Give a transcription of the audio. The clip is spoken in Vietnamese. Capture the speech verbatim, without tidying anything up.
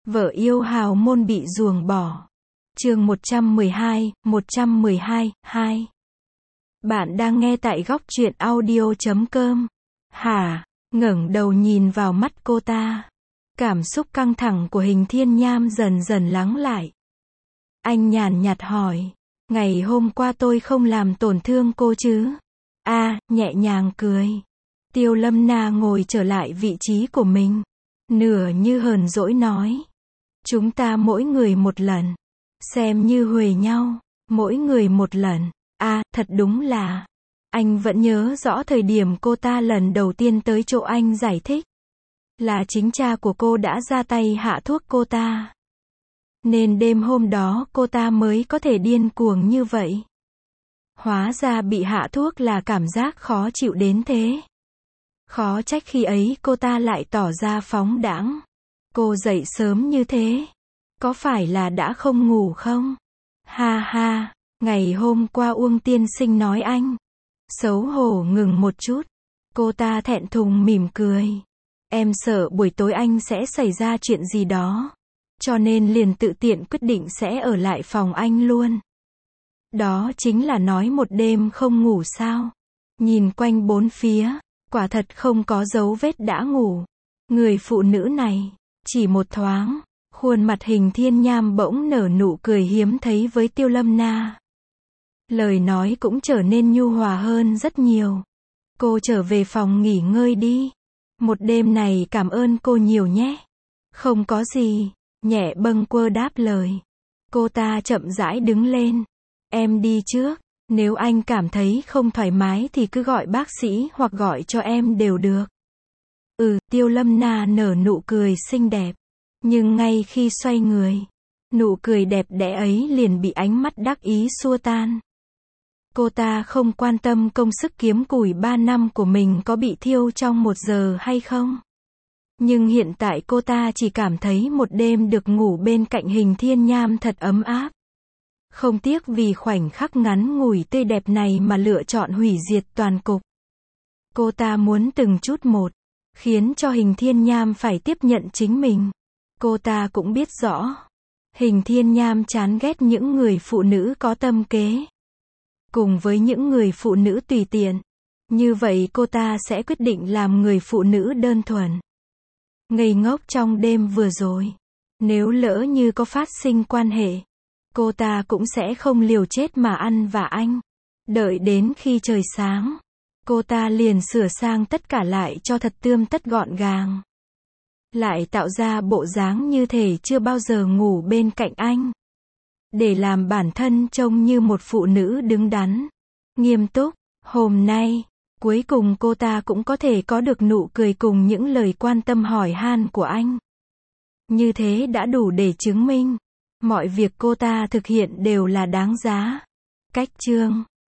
Vợ yêu hào môn bị ruồng bỏ. Chương một trăm mười hai, một trăm mười hai, hai. Bạn đang nghe tại góc truyện audio chấm com. Hả? Ngẩng đầu nhìn vào mắt cô ta. Cảm xúc căng thẳng của Hình Thiên Nham dần dần lắng lại. Anh nhàn nhạt hỏi. Ngày hôm qua tôi không làm tổn thương cô chứ? A, à, nhẹ nhàng cười. Tiêu Lâm Na ngồi trở lại vị trí của mình. Nửa như hờn dỗi nói. Chúng ta mỗi người một lần. Xem như huề nhau. Mỗi người một lần. A, à, thật đúng là. Anh vẫn nhớ rõ thời điểm cô ta lần đầu tiên tới chỗ anh giải thích. Là chính cha của cô đã ra tay hạ thuốc cô ta. Nên đêm hôm đó cô ta mới có thể điên cuồng như vậy. Hóa ra bị hạ thuốc là cảm giác khó chịu đến thế. Khó trách khi ấy cô ta lại tỏ ra phóng đãng. Cô dậy sớm như thế. Có phải là đã không ngủ không? Ha ha, ngày hôm qua Uông tiên sinh nói anh. Xấu hổ ngừng một chút. Cô ta thẹn thùng mỉm cười. Em sợ buổi tối anh sẽ xảy ra chuyện gì đó. Cho nên liền tự tiện quyết định sẽ ở lại phòng anh luôn. Đó chính là nói một đêm không ngủ sao? Nhìn quanh bốn phía, quả thật không có dấu vết đã ngủ. Người phụ nữ này, chỉ một thoáng, khuôn mặt Hình Thiên Nham bỗng nở nụ cười hiếm thấy với Tiêu Lâm Na. Lời nói cũng trở nên nhu hòa hơn rất nhiều. Cô trở về phòng nghỉ ngơi đi. Một đêm này cảm ơn cô nhiều nhé. Không có gì, nhẹ bâng quơ đáp lời. Cô ta chậm rãi đứng lên. Em đi trước, nếu anh cảm thấy không thoải mái thì cứ gọi bác sĩ hoặc gọi cho em đều được. Ừ, Tiêu Lâm Na nở nụ cười xinh đẹp. Nhưng ngay khi xoay người, nụ cười đẹp đẽ ấy liền bị ánh mắt đắc ý xua tan. Cô ta không quan tâm công sức kiếm củi ba năm của mình có bị thiêu trong một giờ hay không. Nhưng hiện tại cô ta chỉ cảm thấy một đêm được ngủ bên cạnh Hình Thiên Nham thật ấm áp. Không tiếc vì khoảnh khắc ngắn ngủi tươi đẹp này mà lựa chọn hủy diệt toàn cục. Cô ta muốn từng chút một, khiến cho Hình Thiên Nham phải tiếp nhận chính mình. Cô ta cũng biết rõ, Hình Thiên Nham chán ghét những người phụ nữ có tâm kế. Cùng với những người phụ nữ tùy tiện. Như vậy cô ta sẽ quyết định làm người phụ nữ đơn thuần. Ngây ngốc trong đêm vừa rồi. Nếu lỡ như có phát sinh quan hệ, cô ta cũng sẽ không liều chết mà ăn vạ anh. Đợi đến khi trời sáng, cô ta liền sửa sang tất cả lại cho thật tươm tất gọn gàng. Lại tạo ra bộ dáng như thể chưa bao giờ ngủ bên cạnh anh. Để làm bản thân trông như một phụ nữ đứng đắn, nghiêm túc. Hôm nay, cuối cùng cô ta cũng có thể có được nụ cười cùng những lời quan tâm hỏi han của anh. Như thế đã đủ để chứng minh, mọi việc cô ta thực hiện đều là đáng giá. Cách chương